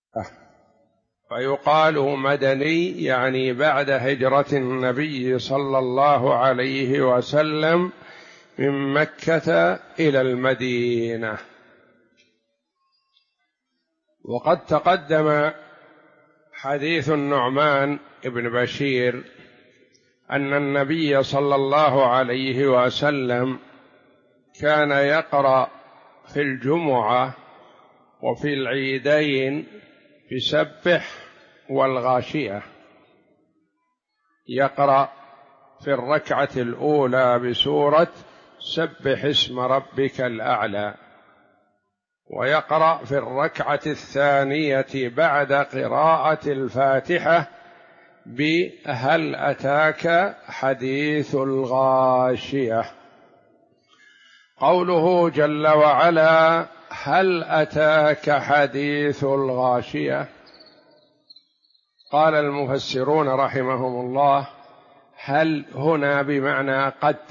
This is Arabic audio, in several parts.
فيقال مدني يعني بعد هجرة النبي صلى الله عليه وسلم من مكة إلى المدينة. وقد تقدم حديث النعمان بن بشير أن النبي صلى الله عليه وسلم كان يقرأ في الجمعة وفي العيدين بسبح والغاشية، يقرأ في الركعة الأولى بسورة سبح اسم ربك الأعلى، ويقرأ في الركعة الثانية بعد قراءة الفاتحة بهل أتاك حديث الغاشية. قوله جل وعلا هل أتاك حديث الغاشية، قال المفسرون رحمهم الله هل هنا بمعنى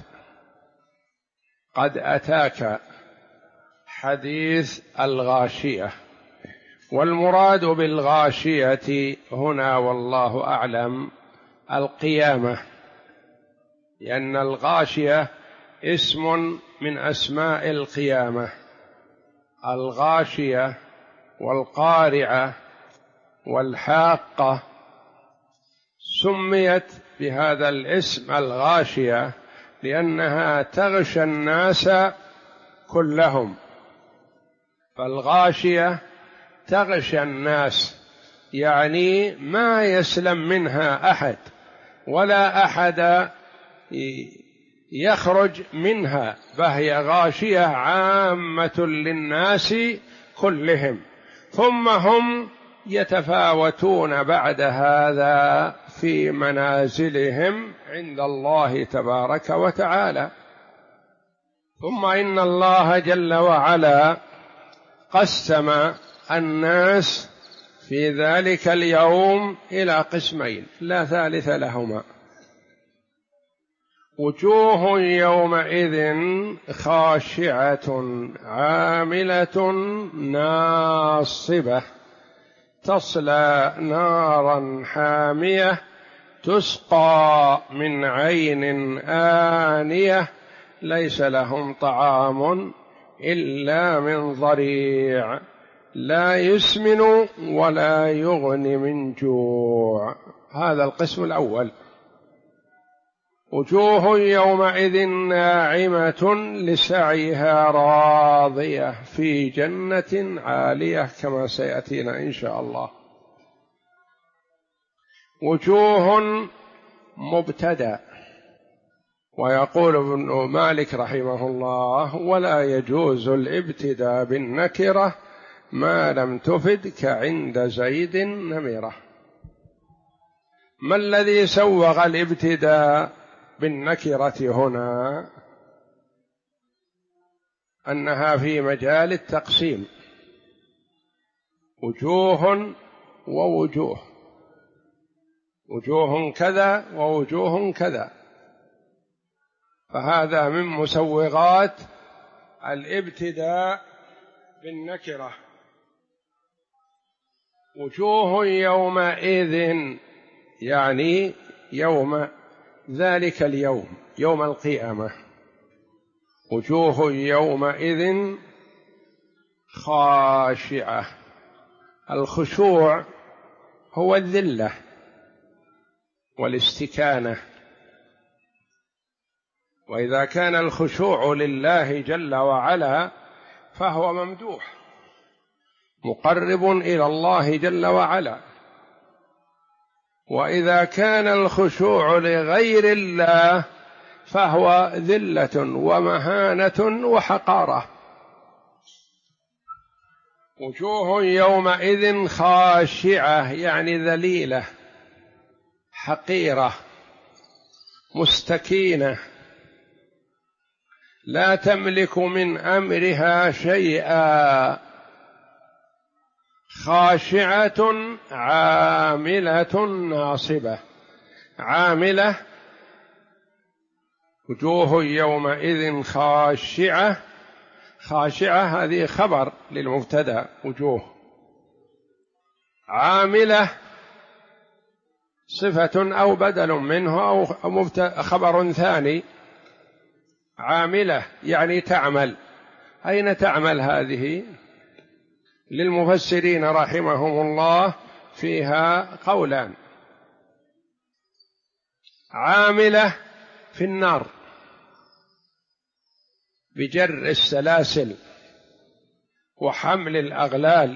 قد أتاك حديث الغاشية، والمراد بالغاشية هنا والله أعلم القيامة، لأن الغاشية اسم من أسماء القيامة، الغاشية والقارعة والحاقة سميت بهذا الاسم الغاشية لأنها تغشى الناس كلهم، فالغاشية تغشى الناس يعني ما يسلم منها أحد ولا أحد يخرج منها، فهي غاشية عامة للناس كلهم، ثم هم يتفاوتون بعد هذا في منازلهم عند الله تبارك وتعالى. ثم إن الله جل وعلا قسم الناس في ذلك اليوم إلى قسمين لا ثالث لهما: وجوه يومئذ خاشعة عاملة ناصبة تصلى نارا حامية تسقى من عين آنية ليس لهم طعام إلا من ضريع لا يسمن ولا يغني من جوع. هذا القسم الأول. وجوه يومئذ ناعمة لسعيها راضية في جنة عالية كما سيأتينا إن شاء الله. وجوه مبتدأ، ويقول ابن مالك رحمه الله ولا يجوز الابتداء بالنكرة ما لم تفد كعند زيد نمرة. ما الذي سوغ الابتداء بالنكرة هنا؟ أنها في مجال التقسيم، وجوه ووجوه، وجوه كذا ووجوه كذا، فهذا من مسوغات الابتداء بالنكرة. وجوه يومئذ يعني يوم ذلك اليوم، يوم القيامة. وجوه يومئذ خاشعة، الخشوع هو الذلة والاستكانة، وإذا كان الخشوع لله جل وعلا فهو ممدوح مقرب إلى الله جل وعلا، وإذا كان الخشوع لغير الله فهو ذلة ومهانة وحقارة. وجوه يومئذ خاشعة يعني ذليلة حقيرة مستكينة لا تملك من أمرها شيئا، خاشعة عاملة ناصبة. عاملة، وجوه يومئذ خاشعة، خاشعة هذه خبر للمبتدأ وجوه، عاملة صفة أو بدل منه أو خبر ثاني. عاملة يعني تعمل. أين تعمل هذه؟ للمفسرين رحمهم الله فيها قولان. عاملة في النار بجر السلاسل وحمل الأغلال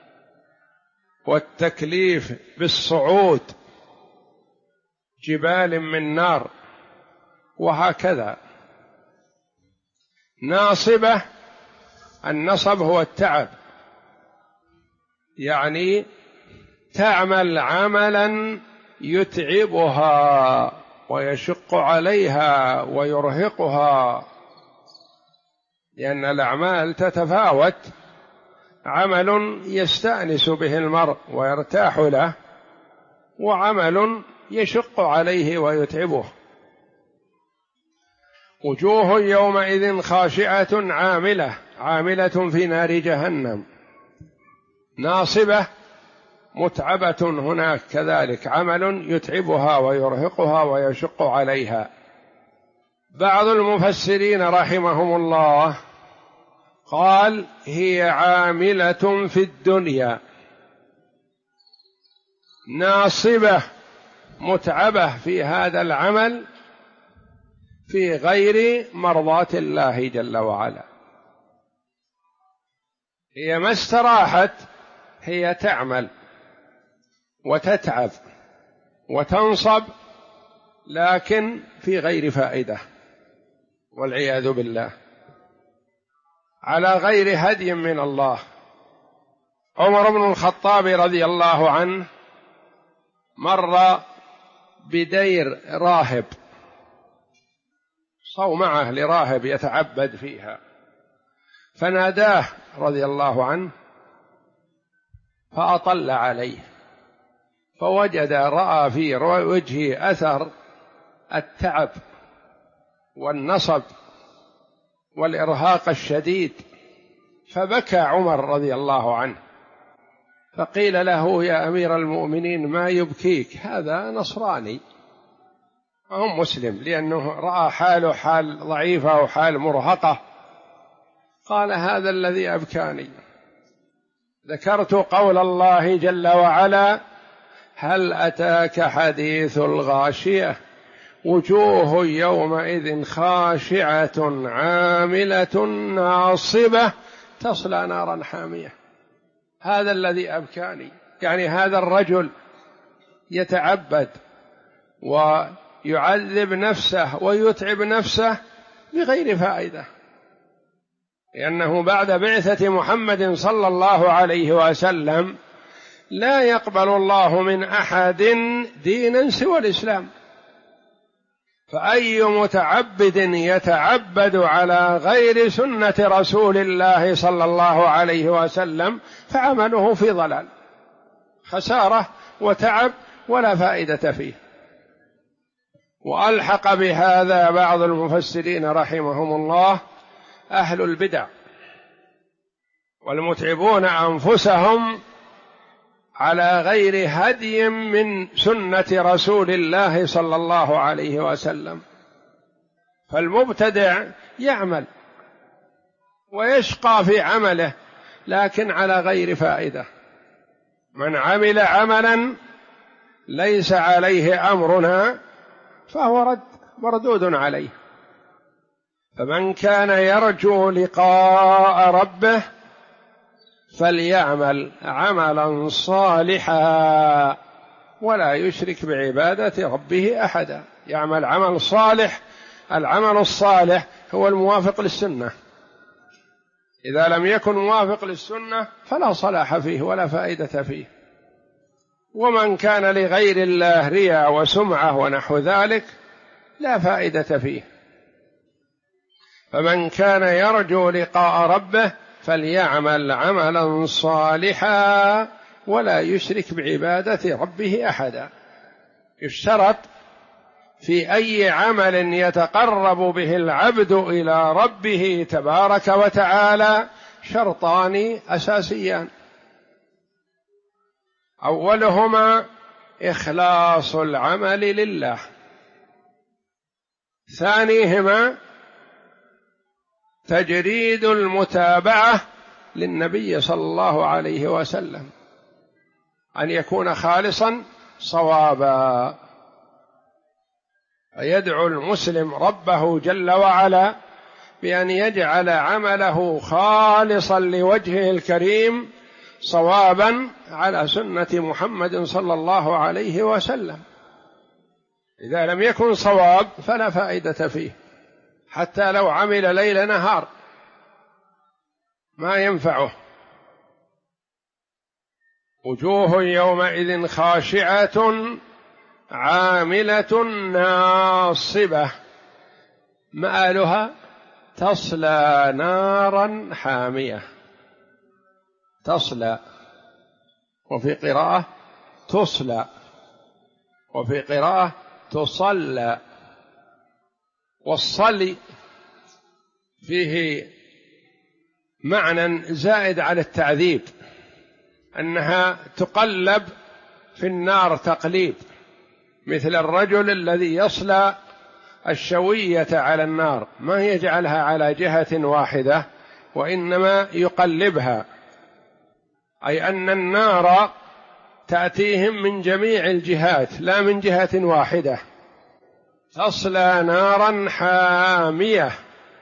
والتكليف بالصعود جبال من نار وهكذا. ناصبة، النصب هو التعب، يعني تعمل عملا يتعبها ويشق عليها ويرهقها، لأن الأعمال تتفاوت. عمل يستأنس به المرء ويرتاح له، وعمل يشق عليه ويتعبه. وجوه يومئذ خاشعة عاملة، عاملة في نار جهنم. ناصبة متعبة هناك كذلك، عمل يتعبها ويرهقها ويشق عليها. بعض المفسرين رحمهم الله قال هي عاملة في الدنيا، ناصبة متعبة في هذا العمل في غير مرضاة الله جل وعلا. هي ما استراحت، هي تعمل وتتعب وتنصب، لكن في غير فائدة والعياذ بالله، على غير هدي من الله. عمر بن الخطاب رضي الله عنه مر بدير راهب، صومعة لراهب يتعبد فيها، فناداه رضي الله عنه فأطل عليه، فوجد رأى في وجهه أثر التعب والنصب والإرهاق الشديد، فبكى عمر رضي الله عنه، فقيل له يا أمير المؤمنين ما يبكيك؟ هذا نصراني وهم مسلم، لأنه رأى حاله حال ضعيفة وحال مرهقة. قال هذا الذي أبكاني، ذكرت قول الله جل وعلا هل أتاك حديث الغاشية وجوه يومئذ خاشعة عاملة ناصبة تصلى نارا حامية. هذا الذي أبكاني، يعني هذا الرجل يتعبد ويعذب نفسه ويتعب نفسه بغير فائدة، لأنه بعد بعثة محمد صلى الله عليه وسلم لا يقبل الله من أحد دينا سوى الإسلام، فأي متعبد يتعبد على غير سنة رسول الله صلى الله عليه وسلم فعمله في ضلال، خسارة وتعب ولا فائدة فيه. وألحق بهذا بعض المفسرين رحمهم الله أهل البدع والمتعبون أنفسهم على غير هدي من سنة رسول الله صلى الله عليه وسلم. فالمبتدع يعمل ويشقى في عمله لكن على غير فائدة. من عمل عملا ليس عليه أمرنا فهو مردود عليه. فمن كان يرجو لقاء ربه فليعمل عملا صالحا ولا يشرك بعبادة ربه أحدا. يعمل عمل صالح، العمل الصالح هو الموافق للسنة، إذا لم يكن موافق للسنة فلا صلاح فيه ولا فائدة فيه. ومن كان لغير الله رياء وسمعة ونحو ذلك لا فائدة فيه. فمن كان يرجو لقاء ربه فليعمل عملا صالحا ولا يشرك بعبادة ربه أحدا. يشترط في أي عمل يتقرب به العبد إلى ربه تبارك وتعالى شرطان أساسيان: أولهما إخلاص العمل لله، ثانيهما تجريد المتابعة للنبي صلى الله عليه وسلم، أن يكون خالصا صوابا. يدعو المسلم ربه جل وعلا بأن يجعل عمله خالصا لوجهه الكريم صوابا على سنة محمد صلى الله عليه وسلم. إذا لم يكن صواب فلا فائدة فيه، حتى لو عمل ليل نهار ما ينفعه. وجوه يومئذ خاشعة عاملة ناصبة مآلها تصلى نارا حامية. تصلى، وفي قراءة تصلى، وفي قراءة تصلى. والصلي فيه معنى زائد على التعذيب، أنها تقلب في النار تقليب، مثل الرجل الذي يصلى الشوية على النار، ما يجعلها على جهة واحدة وإنما يقلبها، أي أن النار تأتيهم من جميع الجهات لا من جهة واحدة. تصلى نارا حامية.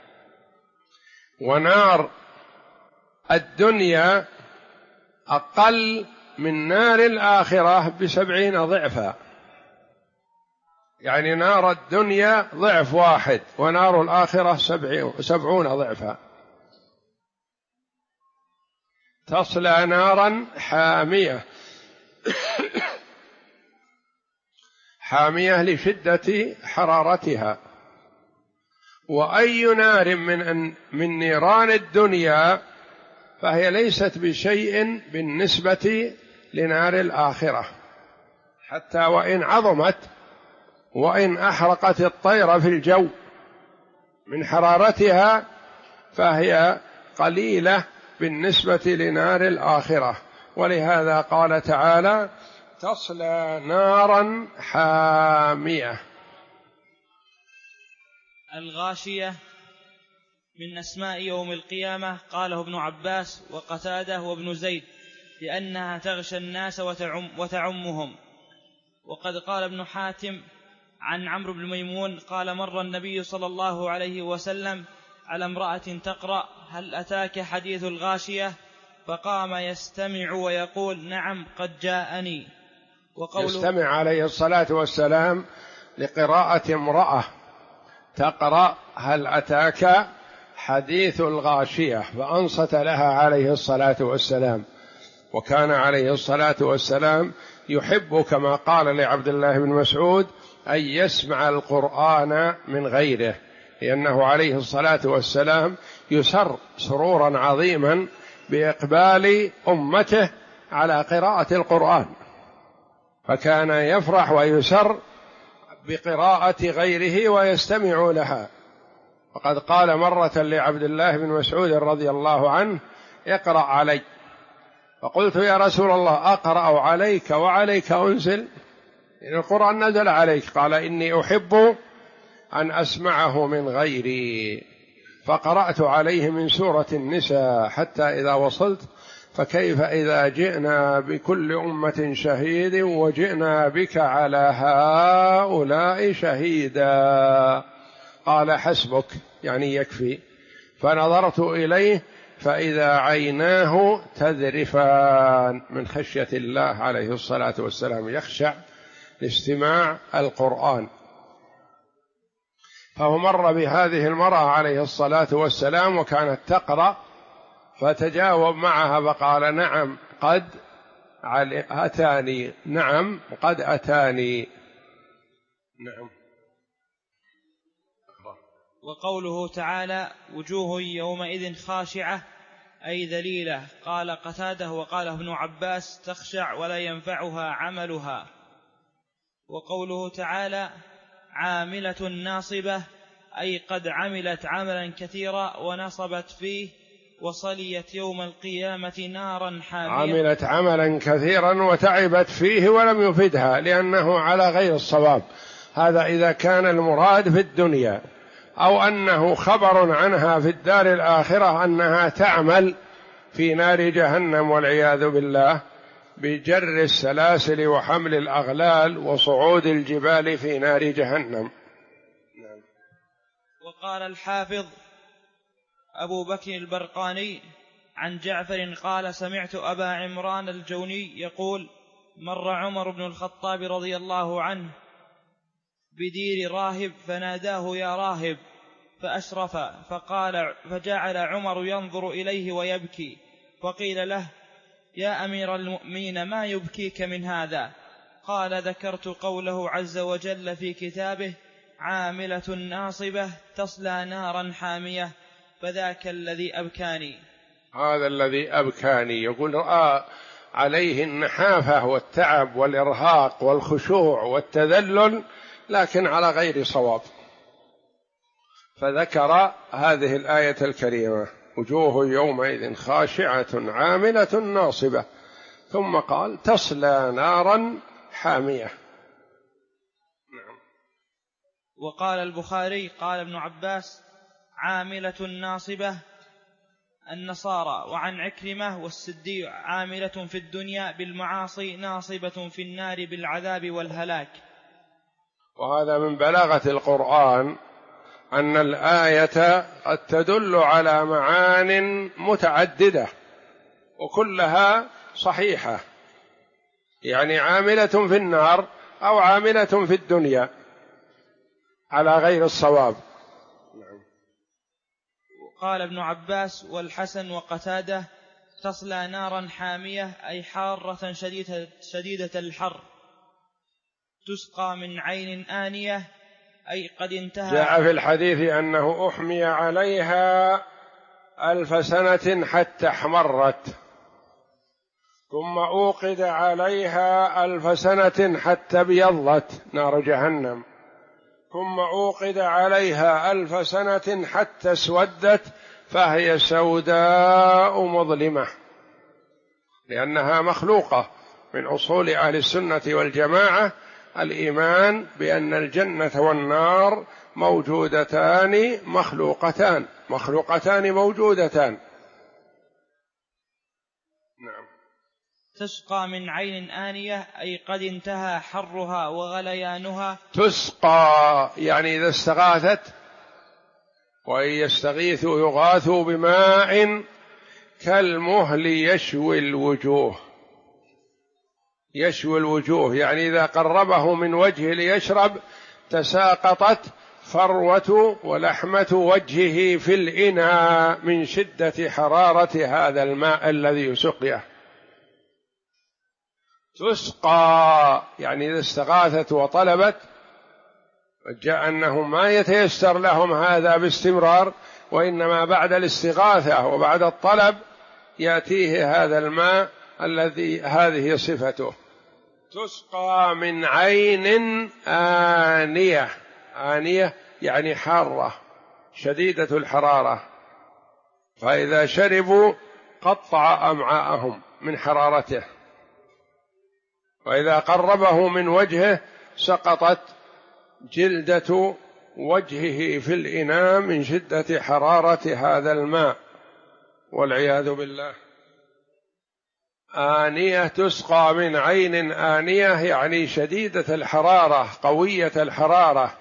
ونار الدنيا أقل من نار الآخرة ب70 ضعفا، يعني نار الدنيا ضعف واحد ونار الآخرة 70 ضعفا. تصلى نارا حامية. حامية لشدة حرارتها. وأي نار من نيران الدنيا فهي ليست بشيء بالنسبة لنار الآخرة، حتى وإن عظمت وإن أحرقت الطير في الجو من حرارتها فهي قليلة بالنسبة لنار الآخرة. ولهذا قال تعالى: تصلى نارا حامية. الغاشية من أسماء يوم القيامة، قاله ابن عباس وقتاده وابن زيد، لأنها تغشى الناس وتعمهم. وقد قال ابن حاتم عن عمرو بن ميمون قال: مر النبي صلى الله عليه وسلم على امرأة تقرأ: هل أتاك حديث الغاشية؟ فقام يستمع ويقول: نعم قد جاءني. يستمع عليه الصلاة والسلام لقراءة امرأة تقرأ: هل أتاك حديث الغاشية، فأنصت لها عليه الصلاة والسلام. وكان عليه الصلاة والسلام يحب كما قال لعبد الله بن مسعود أن يسمع القرآن من غيره، لأنه عليه الصلاة والسلام يسر سرورا عظيما بإقبال أمته على قراءة القرآن، فكان يفرح ويسر بقراءة غيره ويستمع لها. وقد قال مرة لعبد الله بن مسعود رضي الله عنه: اقرأ علي. فقلت: يا رسول الله، أقرأ عليك وعليك أنزل؟ إن القرآن نزل عليك. قال: إني أحب أن أسمعه من غيري. فقرأت عليه من سورة النساء حتى إذا وصلت: فكيف إذا جئنا بكل أمة شهيد وجئنا بك على هؤلاء شهيدا. قال: حسبك، يعني يكفي. فنظرت إليه فإذا عيناه تذرفان من خشية الله عليه الصلاة والسلام، يخشع لاستماع القرآن. فهو مر بهذه المرأة عليه الصلاة والسلام وكانت تقرأ، فتجاوب معها فقال: نعم قد أتاني، نعم قد أتاني. نعم. وقوله تعالى: وجوه يومئذ خاشعة، أي ذليلة. قال قتاده وقال ابن عباس: تخشع ولا ينفعها عملها. وقوله تعالى: عاملة ناصبة، أي قد عملت عملا كثيرا ونصبت فيه وصليت يوم القيامة نارا حامية. عملت عملا كثيرا وتعبت فيه ولم يفدها لأنه على غير الصواب. هذا إذا كان المراد في الدنيا، أو أنه خبر عنها في الدار الآخرة أنها تعمل في نار جهنم والعياذ بالله بجر السلاسل وحمل الأغلال وصعود الجبال في نار جهنم. وقال الحافظ أبو بكر البرقاني عن جعفر قال: سمعت أبا عمران الجوني يقول: مر عمر بن الخطاب رضي الله عنه بدير راهب فناداه: يا راهب، فأشرف فجعل عمر ينظر إليه ويبكي، فقيل له: يا أمير المؤمنين، ما يبكيك من هذا؟ قال: ذكرت قوله عز وجل في كتابه: عاملة ناصبة تصلى نارا حامية، فذاك الذي أبكاني. هذا الذي أبكاني، يقول رأى عليه النحافة والتعب والإرهاق والخشوع والتذلل لكن على غير صواب، فذكر هذه الآية الكريمة: وجوه يومئذ خاشعة عاملة ناصبة، ثم قال: تصلى نارا حامية. وقال البخاري قال ابن عباس: عاملة ناصبة النصارى. وعن عكرمة والسدي: عاملة في الدنيا بالمعاصي ناصبة في النار بالعذاب والهلاك. وهذا من بلاغة القرآن أن الآية قد تدل على معان متعددة وكلها صحيحة، يعني عاملة في النار أو عاملة في الدنيا على غير الصواب. قال ابن عباس والحسن وقتادة: تصلى نارا حامية أي حارة شديدة الحر، تسقى من عين آنية أي قد انتهى. جاء في الحديث أنه أحمي عليها 1000 سنة حتى احمرت، ثم أوقد عليها 1000 سنة حتى ابيضت، نار جهنم، ثم أوقد عليها 1000 سنة حتى اسودت فهي سوداء مظلمة، لأنها مخلوقة. من أصول أهل السنة والجماعة الإيمان بأن الجنة والنار موجودتان مخلوقتان موجودتان. نعم. تسقى من عين آنية أي قد انتهى حرها وغليانها. تسقى يعني إذا استغاثت، وإن يستغيثوا يغاثوا بماء كالمهل يشوي الوجوه. يشوي الوجوه يعني إذا قربه من وجهه ليشرب تساقطت فروة ولحمة وجهه في الإناء من شدة حرارة هذا الماء الذي سقيه. تسقى يعني إذا استغاثت وطلبت، جاء أنه ما يتيسر لهم هذا باستمرار، وإنما بعد الاستغاثة وبعد الطلب يأتيه هذا الماء الذي هذه صفته. تسقى من عين آنية، آنية يعني حارة شديدة الحرارة، فإذا شربوا قطع أمعاءهم من حرارته، وإذا قربه من وجهه سقطت جلدة وجهه في الإناء من شدة حرارة هذا الماء والعياذ بالله. آنية تسقى من عين آنية يعني شديدة الحرارة قوية الحرارة.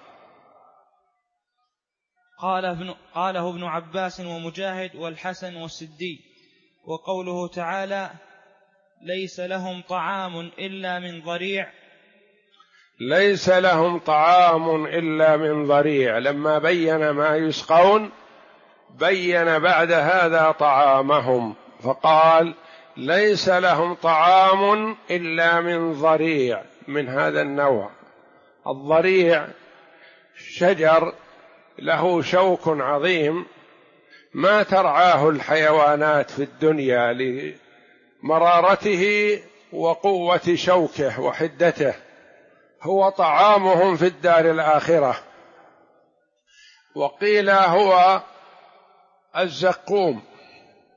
قاله ابن عباس ومجاهد والحسن والسدي. وقوله تعالى: ليس لهم طعام إلا من ضريع. ليس لهم طعام إلا من ضريع، لما بين ما يسقون بين بعد هذا طعامهم فقال: ليس لهم طعام إلا من ضريع، من هذا النوع. الضريع شجر له شوك عظيم ما ترعاه الحيوانات في الدنيا لمرارته وقوة شوكه وحدته، هو طعامهم في الدار الآخرة. وقيل هو الزقوم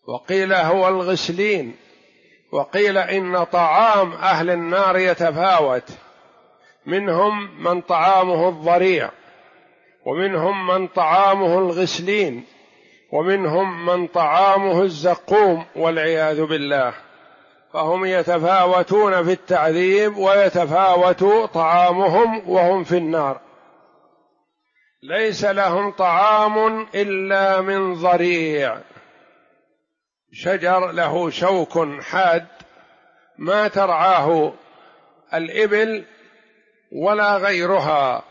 وقيل هو الغسلين، وقيل إن طعام أهل النار يتفاوت، منهم من طعامه الضريع، ومنهم من طعامه الغسلين، ومنهم من طعامه الزقوم والعياذ بالله، فهم يتفاوتون في التعذيب ويتفاوت طعامهم وهم في النار. ليس لهم طعام إلا من ضريع، شجر له شوك حاد ما ترعاه الإبل ولا غيرها،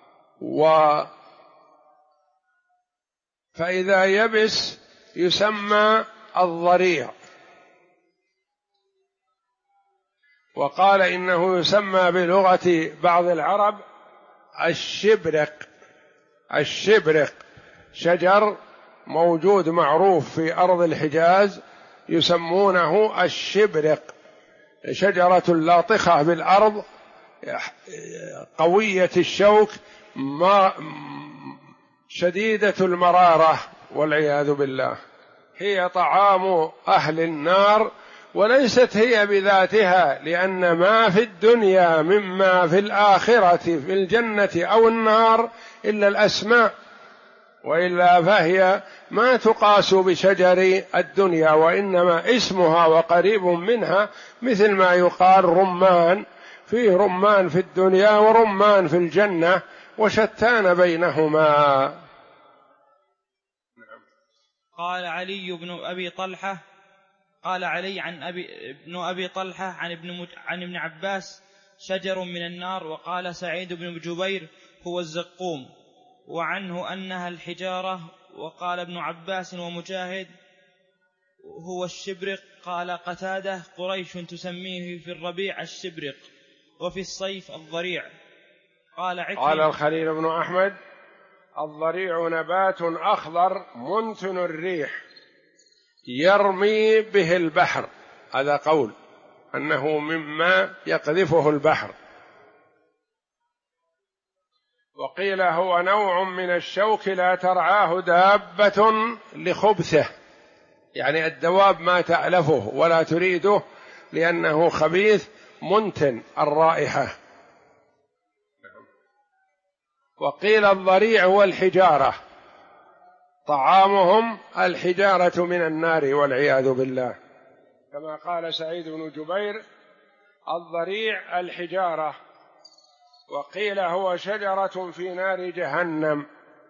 فإذا يبس يسمى الضريع. وقال إنه يسمى بلغة بعض العرب الشبرق. الشبرق شجر موجود معروف في أرض الحجاز يسمونه الشبرق، شجرة لاطخة بالأرض قوية الشوك شديدة المرارة والعياذ بالله، هي طعام أهل النار، وليست هي بذاتها، لأن ما في الدنيا مما في الآخرة في الجنة أو النار إلا الأسماء، وإلا فهي ما تقاس بشجر الدنيا، وإنما اسمها وقريب منها، مثل ما يقال رمان، فيه رمان في الدنيا ورمان في الجنة وشتان بينهما. قال علي بن أبي طلحة قال علي بن أبي طلحة عن ابن عباس شجر من النار، وقال سعيد بن جبير هو الزقوم، وعنه أنها الحجارة، وقال ابن عباس ومجاهد هو الشبرق. قال قتادة قريش تسميه في الربيع الشبرق وفي الصيف الضريع. قال الخليل بن أحمد الضريع نبات أخضر منتن الريح يرمي به البحر، هذا قول أنه مما يقذفه البحر. وقيل هو نوع من الشوك لا ترعاه دابة لخبثه، يعني الدواب ما تألفه ولا تريده لأنه خبيث منتن الرائحة. وقيل الضريع هو الحجارة، طعامهم الحجارة من النار والعياذ بالله، كما قال سعيد بن جبير الضريع الحجارة. وقيل هو شجرة في نار جهنم.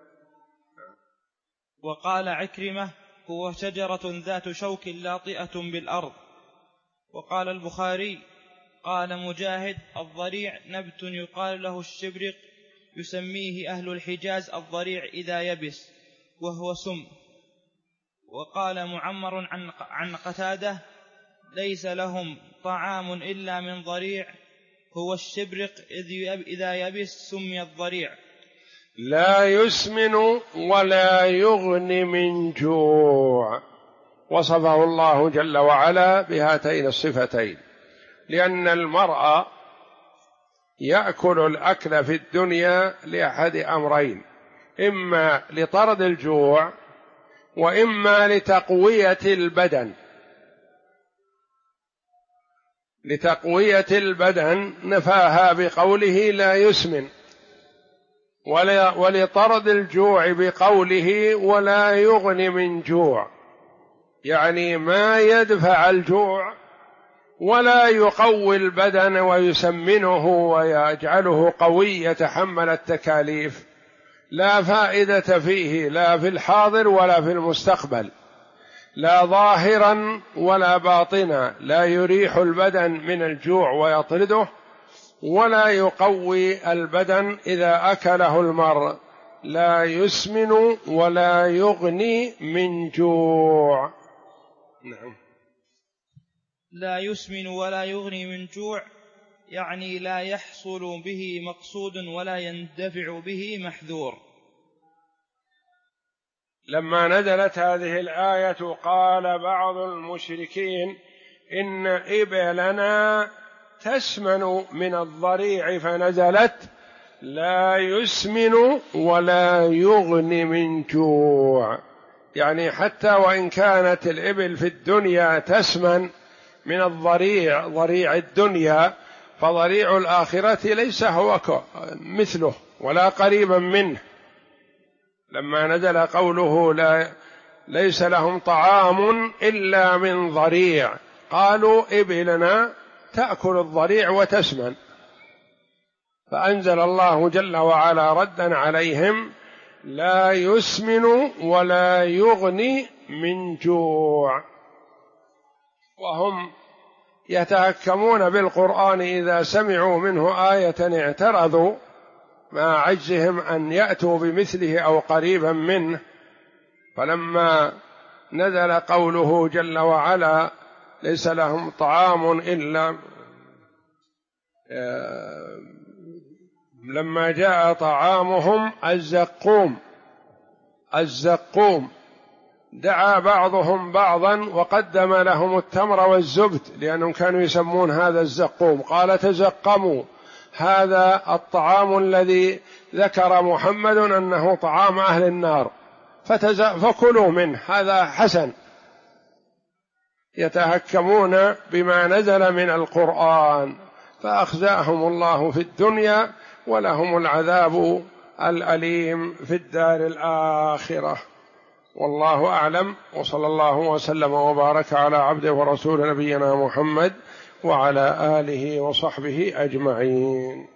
وقال عكرمة هو شجرة ذات شوك لاطئة بالأرض. وقال البخاري قال مجاهد الضريع نبت يقال له الشبرق، يسميه أهل الحجاز الضريع إذا يبس، وهو سم. وقال معمر عن قتادة ليس لهم طعام إلا من ضريع هو الشبرق إذا يبس سمي الضريع. لا يسمن ولا يغني من جوع، وصفه الله جل وعلا بهاتين الصفتين، لأن المرء يأكل الأكل في الدنيا لأحد أمرين: إما لطرد الجوع، وإما لتقوية البدن. لتقوية البدن نفاها بقوله لا يسمن، ولطرد الجوع بقوله ولا يغني من جوع، يعني ما يدفع الجوع ولا يقوي البدن ويسمنه ويجعله قوي يتحمل التكاليف، لا فائدة فيه لا في الحاضر ولا في المستقبل، لا ظاهرا ولا باطنا، لا يريح البدن من الجوع ويطرده، ولا يقوي البدن إذا أكله المرء، لا يسمن ولا يغني من جوع. نعم. لا يسمن ولا يغني من جوع يعني لا يحصل به مقصود ولا يندفع به محذور. لما نزلت هذه الآية قال بعض المشركين إن إبلنا تسمن من الضريع، فنزلت لا يسمن ولا يغني من جوع، يعني حتى وإن كانت الإبل في الدنيا تسمن من الضريع، ضريع الدنيا، فضريع الآخرة ليس هو مثله ولا قريبا منه. لما نزل قوله ليس لهم طعام إلا من ضريع، قالوا إبلنا تأكل الضريع وتسمن، فأنزل الله جل وعلا ردا عليهم: لا يسمن ولا يغني من جوع. وهم يتهكمون بالقرآن إذا سمعوا منه آية اعترضوا مع عجزهم أن يأتوا بمثله أو قريبا منه. فلما نزل قوله جل وعلا ليس لهم طعام إلا لما جاء طعامهم الزقوم دعا بعضهم بعضا وقدم لهم التمر والزبد، لأنهم كانوا يسمون هذا الزقوم، قال تزقموا، هذا الطعام الذي ذكر محمد أنه طعام أهل النار فكلوا منه، هذا حسن. يتهكمون بما نزل من القرآن، فأخزاهم الله في الدنيا ولهم العذاب الأليم في الدار الآخرة. والله أعلم، وصلى الله وسلم وبارك على عبده ورسول نبينا محمد وعلى آله وصحبه أجمعين.